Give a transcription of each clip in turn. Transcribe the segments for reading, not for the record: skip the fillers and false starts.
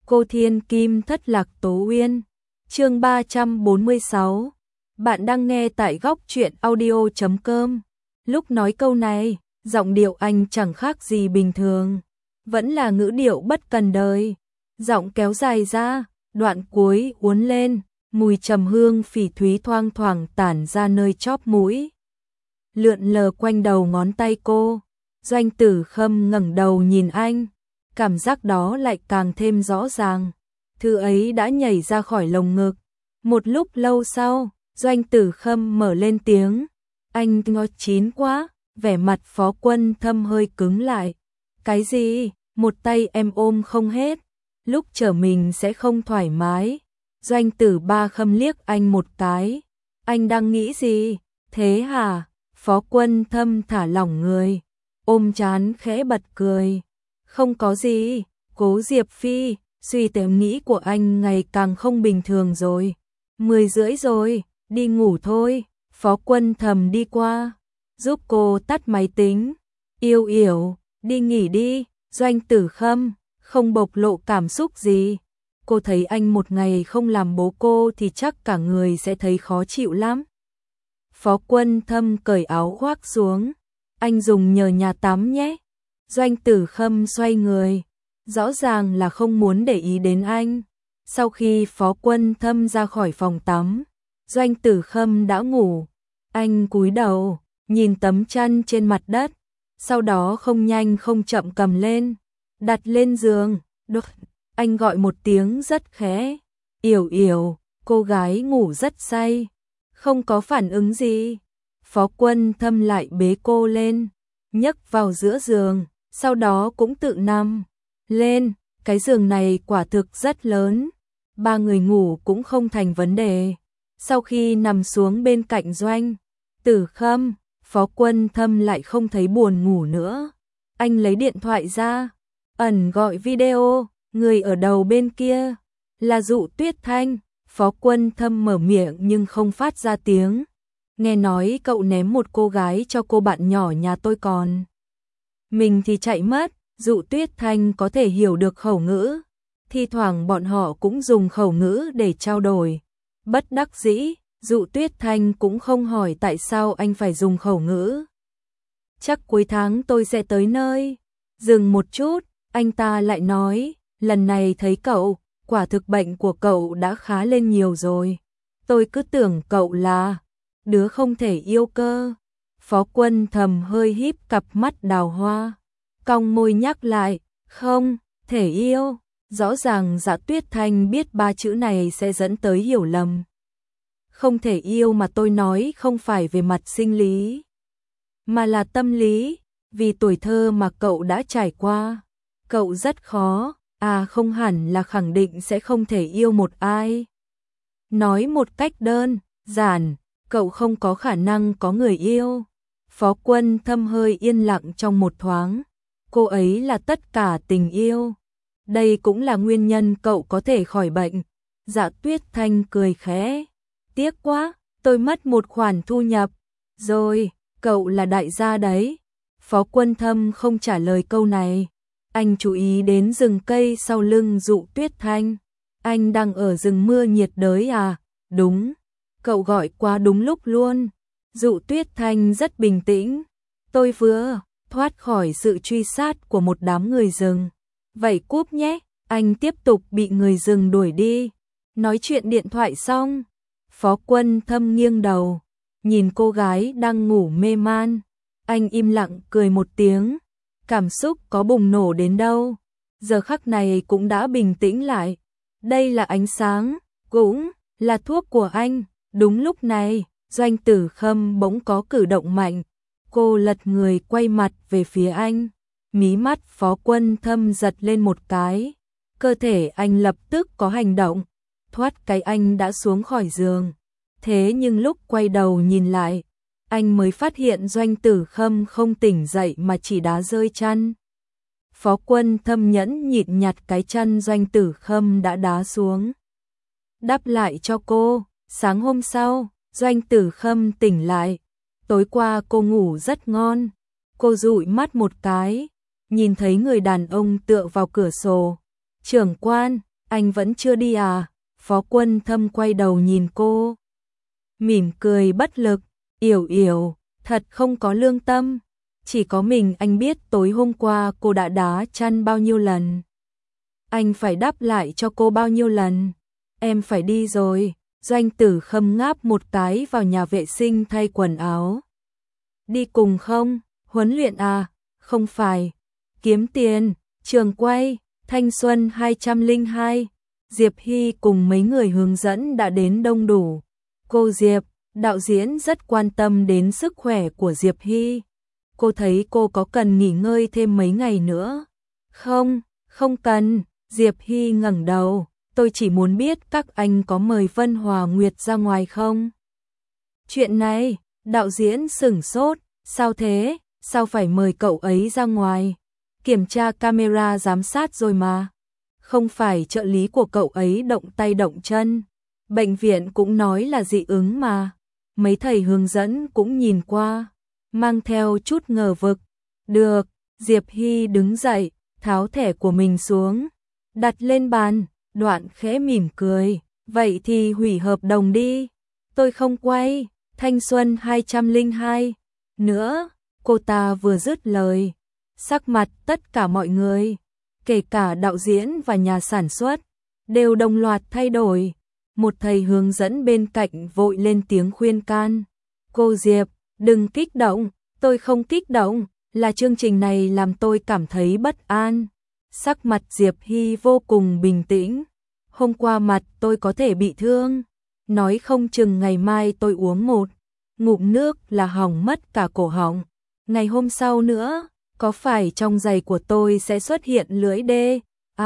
Cô Thiên Kim thất lạc Tố Uyên. Chương 346. Bạn đang nghe tại góc truyện audio.com. Lúc nói câu này, giọng điệu anh chẳng khác gì bình thường, vẫn là ngữ điệu bất cần đời. Giọng kéo dài ra, đoạn cuối uốn lên, mùi trầm hương phỉ thúy thoang thoảng tản ra nơi chóp mũi, lượn lờ quanh đầu ngón tay cô. Doanh Tử Khâm ngẩng đầu nhìn anh, cảm giác đó lại càng thêm rõ ràng. Thứ ấy đã nhảy ra khỏi lồng ngực. Một lúc lâu sau, Doanh Tử Khâm mở lên tiếng. Anh ngó chín quá. Vẻ mặt Phó Quân Thâm hơi cứng lại. Cái gì? Một tay em ôm không hết. Lúc trở mình sẽ không thoải mái. Doanh Tử Ba Khâm liếc anh một cái. Anh đang nghĩ gì? Thế hả? Phó Quân Thâm thả lỏng người, ôm trán khẽ bật cười. Không có gì, Cố Diệp Phi, suy tưởng nghĩ của anh ngày càng không bình thường rồi. 10:30 rồi, đi ngủ thôi. Phó Quân Thâm đi qua, giúp cô tắt máy tính. Yêu Yểu, đi nghỉ đi. Doanh Tử Khâm không bộc lộ cảm xúc gì. Cô thấy anh một ngày không làm bố cô thì chắc cả người sẽ thấy khó chịu lắm. Phó Quân Thâm cởi áo khoác xuống. Anh dùng nhờ nhà tắm nhé. Doanh Tử Khâm xoay người, rõ ràng là không muốn để ý đến anh. Sau khi Phó Quân Thâm ra khỏi phòng tắm, Doanh Tử Khâm đã ngủ. Anh cúi đầu, nhìn tấm chăn trên mặt đất, sau đó không nhanh không chậm cầm lên, đặt lên giường. Đột, anh gọi một tiếng rất khẽ. Yểu Yểu, cô gái ngủ rất say, không có phản ứng gì. Phó Quân Thâm lại bế cô lên, nhấc vào giữa giường, sau đó cũng tự nằm lên. Cái giường này quả thực rất lớn, 3 người ngủ cũng không thành vấn đề. Sau khi nằm xuống bên cạnh Doanh Tử Khâm, Phó Quân Thâm lại không thấy buồn ngủ nữa. Anh lấy điện thoại ra, ẩn gọi video. Người ở đầu bên kia là Dụ Tuyết Thanh. Phó Quân Thâm mở miệng nhưng không phát ra tiếng. Nghe nói cậu ném một cô gái cho cô bạn nhỏ nhà tôi còn mình thì chạy mất. Dụ Tuyết Thanh có thể hiểu được khẩu ngữ, thi thoảng bọn họ cũng dùng khẩu ngữ để trao đổi. Bất đắc dĩ, Dụ Tuyết Thanh cũng không hỏi tại sao anh phải dùng khẩu ngữ. Chắc cuối tháng tôi sẽ tới nơi. Dừng một chút, anh ta lại nói, lần này thấy cậu, quả thực bệnh của cậu đã khá lên nhiều rồi. Tôi cứ tưởng cậu là đứa không thể yêu cơ. Phó Quân Thâm hơi híp cặp mắt đào hoa, cong môi nhắc lại, không thể yêu. Rõ ràng Dạ Tuyết Thanh biết 3 chữ này sẽ dẫn tới hiểu lầm. Không thể yêu mà tôi nói không phải về mặt sinh lý, mà là tâm lý, vì tuổi thơ mà cậu đã trải qua. Cậu rất khó, không hẳn là khẳng định sẽ không thể yêu một ai. Nói một cách đơn giản, cậu không có khả năng có người yêu. Phó Quân Thâm hơi yên lặng trong một thoáng. Cô ấy là tất cả tình yêu. Đây cũng là nguyên nhân cậu có thể khỏi bệnh. Dạ Tuyết Thanh cười khẽ. Tiếc quá, tôi mất một khoản thu nhập. Rồi, cậu là đại gia đấy. Phó Quân Thâm không trả lời câu này. Anh chú ý đến rừng cây sau lưng Dụ Tuyết Thanh. Anh đang ở rừng mưa nhiệt đới à? Đúng, cậu gọi quá đúng lúc luôn. Dụ Tuyết Thanh rất bình tĩnh. Tôi vừa thoát khỏi sự truy sát của một đám người rừng. Vậy cúp nhé. Anh tiếp tục bị người rừng đuổi đi. Nói chuyện điện thoại xong, Phó Quân Thâm nghiêng đầu, nhìn cô gái đang ngủ mê man. Anh im lặng cười một tiếng. Cảm xúc có bùng nổ đến đâu, giờ khắc này cũng đã bình tĩnh lại. Đây là ánh sáng, cũng là thuốc của anh. Đúng lúc này, Doanh Tử Khâm bỗng có cử động mạnh. Cô lật người quay mặt về phía anh. Mí mắt Phó Quân Thâm giật lên một cái. Cơ thể anh lập tức có hành động. Thoát cái anh đã xuống khỏi giường. Thế nhưng lúc quay đầu nhìn lại, anh mới phát hiện Doanh Tử Khâm không tỉnh dậy mà chỉ đá rơi chăn. Phó Quân Thâm nhẫn nhịn nhặt cái chăn Doanh Tử Khâm đã đá xuống, đắp lại cho cô. Sáng hôm sau, Doanh Tử Khâm tỉnh lại. Tối qua cô ngủ rất ngon. Cô dụi mắt một cái, nhìn thấy người đàn ông tựa vào cửa sổ. Trưởng quan, Anh vẫn chưa đi à? Phó Quân Thâm quay đầu nhìn cô, mỉm cười bất lực. Yểu Yểu, thật không có lương tâm. Chỉ có mình anh biết tối hôm qua cô đã đá chăn bao nhiêu lần. Anh phải đáp lại cho cô bao nhiêu lần. Em phải đi rồi. Doanh Tử Khâm ngáp một cái vào nhà vệ sinh thay quần áo. Đi cùng không? Huấn luyện à? Không phải. Kiếm tiền. Trường quay. Thanh Xuân 202. Diệp Hy cùng mấy người hướng dẫn đã đến đông đủ. Cô Diệp, đạo diễn rất quan tâm đến sức khỏe của Diệp Hy. Cô thấy cô có cần nghỉ ngơi thêm mấy ngày nữa? Không, không cần. Diệp Hy ngẩng đầu. Tôi chỉ muốn biết các anh có mời Vân Hòa Nguyệt ra ngoài không? Chuyện này, đạo diễn sửng sốt. Sao thế? Sao phải mời cậu ấy ra ngoài? Kiểm tra camera giám sát rồi mà. Không phải trợ lý của cậu ấy động tay động chân. Bệnh viện cũng nói là dị ứng mà. Mấy thầy hướng dẫn cũng nhìn qua, mang theo chút ngờ vực. Được, Diệp Hy đứng dậy, tháo thẻ của mình xuống, đặt lên bàn, Đoạn khẽ mỉm cười. Vậy thì hủy hợp đồng đi. Tôi không quay. Thanh Xuân 202. Nữa, cô ta vừa dứt lời. Sắc mặt tất cả mọi người, kể cả đạo diễn và nhà sản xuất, đều đồng loạt thay đổi. Một thầy hướng dẫn bên cạnh vội lên tiếng khuyên can. Cô Diệp, đừng kích động. Tôi không kích động, là chương trình này làm tôi cảm thấy bất an. Sắc mặt Diệp Hy vô cùng bình tĩnh. Hôm qua mặt tôi có thể bị thương. Nói không chừng ngày mai tôi uống một ngụm nước là hỏng mất cả cổ họng. Ngày hôm sau nữa, có phải trong giày của tôi sẽ xuất hiện lưỡi đê,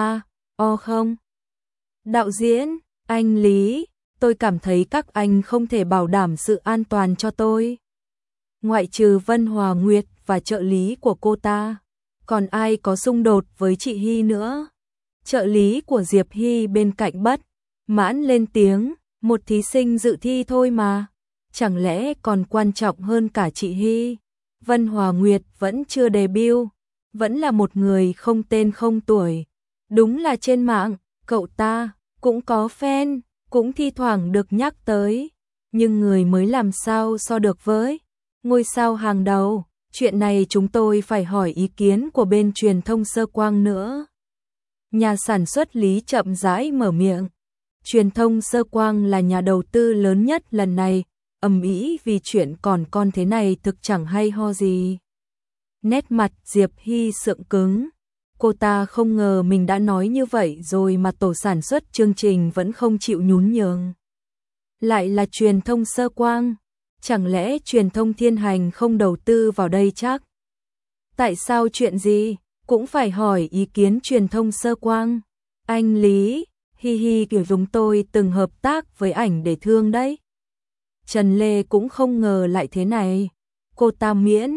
o không? Đạo diễn, anh Lý, tôi cảm thấy các anh không thể bảo đảm sự an toàn cho tôi. Ngoại trừ Vân Hòa Nguyệt và trợ lý của cô ta, còn ai có xung đột với chị Hy nữa? Trợ lý của Diệp Hy bên cạnh bất mãn lên tiếng, một thí sinh dự thi thôi mà, chẳng lẽ còn quan trọng hơn cả chị Hy? Vân Hòa Nguyệt vẫn chưa debut, vẫn là một người không tên không tuổi. Đúng là trên mạng, cậu ta cũng có fan, cũng thi thoảng được nhắc tới, nhưng người mới làm sao so được với ngôi sao hàng đầu. Chuyện này chúng tôi phải hỏi ý kiến của bên truyền thông Sơ Quang nữa. Nhà sản xuất Lý chậm rãi mở miệng. Truyền thông Sơ Quang là nhà đầu tư lớn nhất lần này, ầm ĩ vì chuyện còn con thế này thực chẳng hay ho gì. Nét mặt Diệp Hy sượng cứng. Cô ta không ngờ mình đã nói như vậy rồi mà tổ sản xuất chương trình vẫn không chịu nhún nhường. Lại là truyền thông Sơ Quang. Chẳng lẽ truyền thông Thiên Hành không đầu tư vào đây chắc? Tại sao chuyện gì cũng phải hỏi ý kiến truyền thông Sơ Quang? Anh Lý, hi kiểu chúng tôi từng hợp tác với ảnh để thương đấy. Trần Lê cũng không ngờ lại thế này. Cô ta miễn,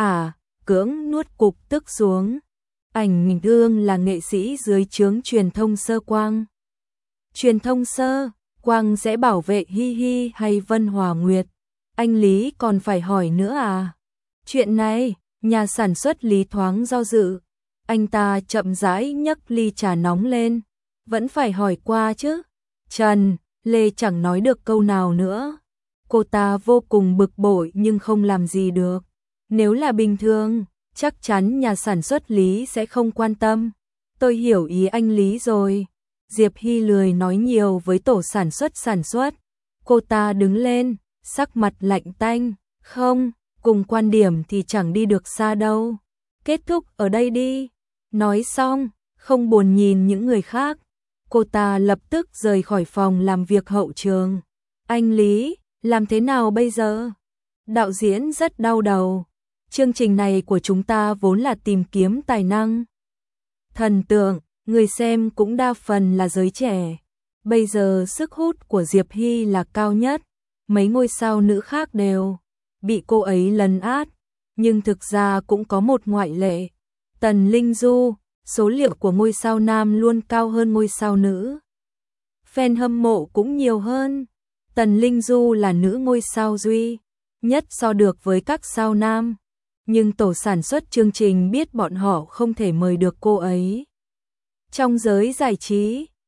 cưỡng nuốt cục tức xuống. Ảnh thương là nghệ sĩ dưới trướng truyền thông Sơ Quang. Truyền thông Sơ Quang sẽ bảo vệ Hi hay Vân Hòa Nguyệt? Anh Lý còn phải hỏi nữa à? Chuyện này, nhà sản xuất Lý thoáng do dự. Anh ta chậm rãi nhấc ly trà nóng lên. Vẫn phải hỏi qua chứ. Trần Lê chẳng nói được câu nào nữa. Cô ta vô cùng bực bội nhưng không làm gì được. Nếu là bình thường, chắc chắn nhà sản xuất Lý sẽ không quan tâm. Tôi hiểu ý anh Lý rồi. Diệp Hy lười nói nhiều với tổ sản xuất. Cô ta đứng lên, sắc mặt lạnh tanh. Không, cùng quan điểm thì chẳng đi được xa đâu. Kết thúc ở đây đi. Nói xong, không buồn nhìn những người khác. Cô ta lập tức rời khỏi phòng làm việc hậu trường. Anh Lý, làm thế nào bây giờ? Đạo diễn rất đau đầu. Chương trình này của chúng ta vốn là tìm kiếm tài năng thần tượng, người xem cũng đa phần là giới trẻ. Bây giờ sức hút của Diệp Hy là cao nhất. Mấy ngôi sao nữ khác đều bị cô ấy lấn át. Nhưng thực ra cũng có một ngoại lệ. Tần Linh Du, số liệu của ngôi sao nam luôn cao hơn ngôi sao nữ. Fan hâm mộ cũng nhiều hơn. Tần Linh Du là nữ ngôi sao duy nhất so được với các sao nam. Nhưng tổ sản xuất chương trình biết bọn họ không thể mời được cô ấy. Trong giới giải trí,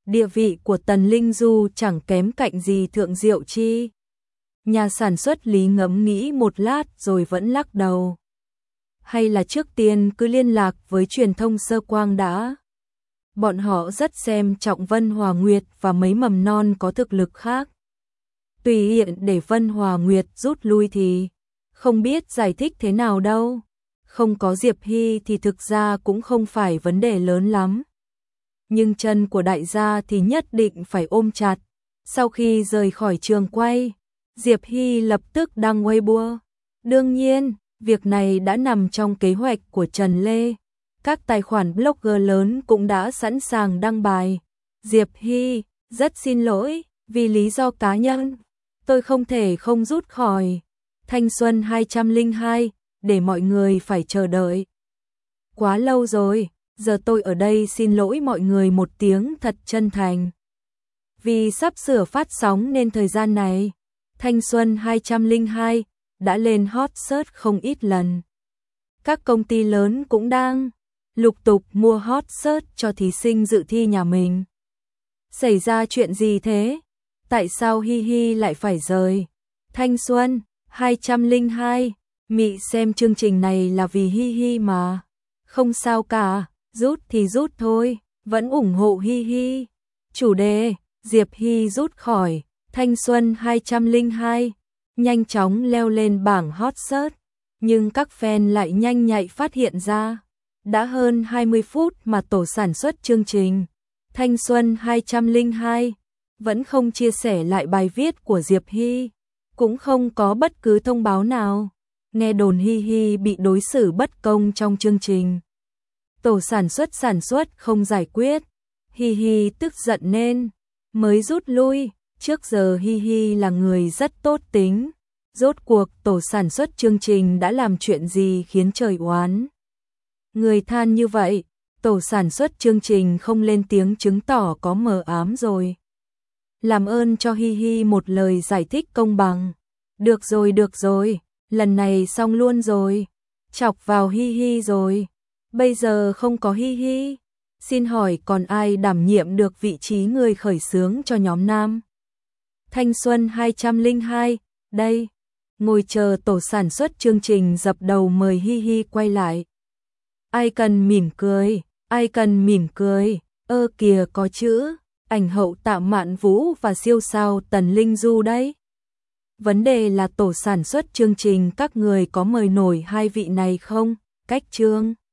Địa vị của Tần Linh Du chẳng kém cạnh gì Thượng Diệu Chi. Nhà sản xuất Lý ngẫm nghĩ một lát rồi vẫn lắc đầu. Hay là trước tiên cứ liên lạc với truyền thông Sơ Quang đã. Bọn họ rất xem trọng Vân Hòa Nguyệt và mấy mầm non có thực lực khác. Tùy hiện để Vân Hòa Nguyệt rút lui thì không biết giải thích thế nào đâu. Không có Diệp Hy thì thực ra cũng không phải vấn đề lớn lắm. Nhưng chân của đại gia thì nhất định phải ôm chặt. Sau khi rời khỏi trường quay, Diệp Hy lập tức đăng Weibo. Đương nhiên, việc này đã nằm trong kế hoạch của Trần Lê. Các tài khoản blogger lớn cũng đã sẵn sàng đăng bài. Diệp Hy, rất xin lỗi, vì lý do cá nhân, tôi không thể không rút khỏi Thanh Xuân 202, để mọi người phải chờ đợi. Quá lâu rồi, giờ tôi ở đây xin lỗi mọi người một tiếng thật chân thành. Vì sắp sửa phát sóng nên thời gian này, Thanh Xuân 202 đã lên hot search không ít lần. Các công ty lớn cũng đang lục tục mua hot search cho thí sinh dự thi nhà mình. Xảy ra chuyện gì thế? Tại sao Hi Hi lại phải rời Thanh Xuân 202? Mị xem chương trình này là vì Hi Hi mà. Không sao cả, rút thì rút thôi, vẫn ủng hộ Hi Hi. Chủ đề, Diệp Hy rút khỏi Thanh Xuân 202, nhanh chóng leo lên bảng hot search, nhưng các fan lại nhanh nhạy phát hiện ra. Đã hơn 20 phút mà tổ sản xuất chương trình Thanh Xuân 202 vẫn không chia sẻ lại bài viết của Diệp Hy, cũng không có bất cứ thông báo nào. Nghe đồn Hi Hi bị đối xử bất công trong chương trình. Tổ sản xuất không giải quyết. Hi Hi tức giận nên mới rút lui. Trước giờ Hi Hi là người rất tốt tính. Rốt cuộc tổ sản xuất chương trình đã làm chuyện gì khiến trời oán người than như vậy? Tổ sản xuất chương trình không lên tiếng chứng tỏ có mờ ám rồi. Làm ơn cho Hi Hi một lời giải thích công bằng. Được rồi, lần này xong luôn rồi. Chọc vào Hi Hi rồi. Bây giờ không có Hi Hi. Xin hỏi còn ai đảm nhiệm được vị trí người khởi xướng cho nhóm nam Thanh Xuân 202, đây. Ngồi chờ tổ sản xuất chương trình dập đầu mời Hi Hi quay lại. Ai cần mỉm cười, kìa có chữ, ảnh hậu Tạ Mạn Vũ và siêu sao Tần Linh Du đấy. Vấn đề là tổ sản xuất chương trình các người có mời nổi hai vị này không? Cách chương